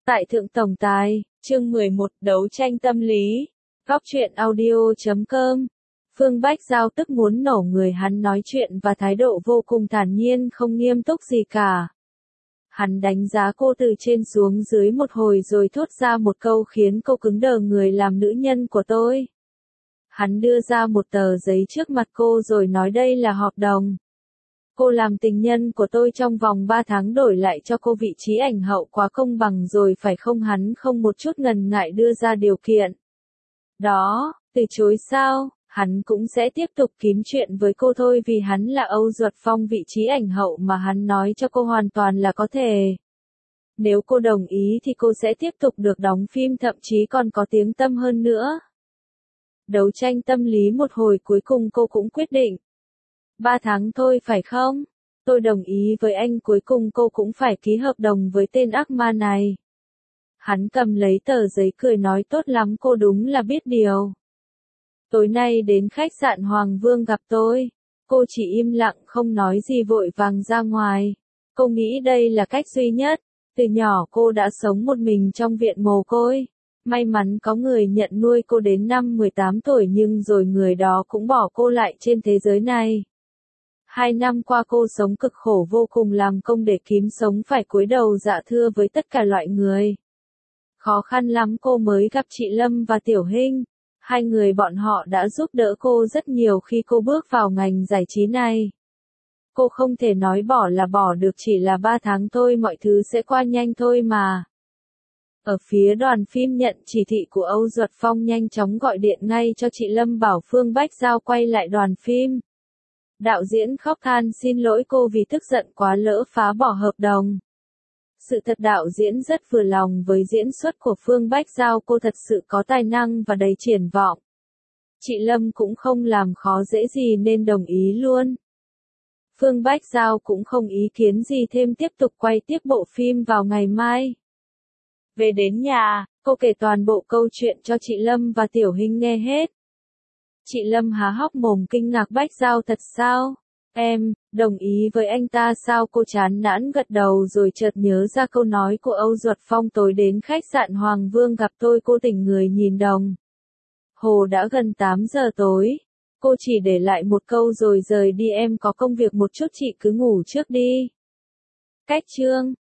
Tại Thượng Tổng Tài, chương 11, đấu tranh tâm lý. Góc truyện audio.com. Phương Bách Giao tức muốn nổ người, hắn nói chuyện và thái độ vô cùng thản nhiên, không nghiêm túc gì cả. Hắn đánh giá cô từ trên xuống dưới một hồi rồi thốt ra một câu khiến cô cứng đờ người: làm nữ nhân của tôi. Hắn đưa ra một tờ giấy trước mặt cô rồi nói đây là hợp đồng. Cô làm tình nhân của tôi trong vòng 3 tháng đổi lại cho cô vị trí ảnh hậu, quá công bằng rồi phải không? Hắn không một chút ngần ngại đưa ra điều kiện. Đó, từ chối sao? Hắn cũng sẽ tiếp tục kiếm chuyện với cô thôi, vì hắn là Âu Duật Phong, vị trí ảnh hậu mà hắn nói cho cô hoàn toàn là có thể. Nếu cô đồng ý thì cô sẽ tiếp tục được đóng phim, thậm chí còn có tiếng tăm hơn nữa. Đấu tranh tâm lý một hồi cuối cùng cô cũng quyết định. 3 tháng thôi phải không? Tôi đồng ý với anh. Cuối cùng cô cũng phải ký hợp đồng với tên ác ma này. Hắn cầm lấy tờ giấy cười nói tốt lắm, cô đúng là biết điều. Tối nay đến khách sạn Hoàng Vương gặp tôi. Cô chỉ im lặng không nói gì, vội vàng ra ngoài. Cô nghĩ đây là cách duy nhất. Từ nhỏ cô đã sống một mình trong viện mồ côi. May mắn có người nhận nuôi cô đến năm 18 tuổi, nhưng rồi người đó cũng bỏ cô lại trên thế giới này. 2 năm qua cô sống cực khổ vô cùng, làm công để kiếm sống, phải cúi đầu dạ thưa với tất cả loại người. Khó khăn lắm cô mới gặp chị Lâm và Tiểu Hinh. Hai người bọn họ đã giúp đỡ cô rất nhiều khi cô bước vào ngành giải trí này. Cô không thể nói bỏ là bỏ được, chỉ là 3 tháng thôi, mọi thứ sẽ qua nhanh thôi mà. Ở phía đoàn phim nhận chỉ thị của Âu Duật Phong nhanh chóng gọi điện ngay cho chị Lâm bảo Phương Bách Giao quay lại đoàn phim. Đạo diễn khóc than xin lỗi cô vì tức giận quá lỡ phá bỏ hợp đồng. Sự thật đạo diễn rất vừa lòng với diễn xuất của Phương Bách Giao, cô thật sự có tài năng và đầy triển vọng. Chị Lâm cũng không làm khó dễ gì nên đồng ý luôn. Phương Bách Giao cũng không ý kiến gì thêm, tiếp tục quay tiếp bộ phim vào ngày mai. Về đến nhà, cô kể toàn bộ câu chuyện cho chị Lâm và Tiểu Hinh nghe hết. Chị Lâm há hốc mồm kinh ngạc: Bách Giao thật sao? Em, đồng ý với anh ta sao? Cô chán nản gật đầu rồi chợt nhớ ra câu nói của Âu Duật Phong tối đến khách sạn Hoàng Vương gặp tôi. Cô tỉnh người nhìn đồng hồ đã gần 8 giờ tối. Cô chỉ để lại một câu rồi rời đi: em có công việc một chút, chị cứ ngủ trước đi. Cách chương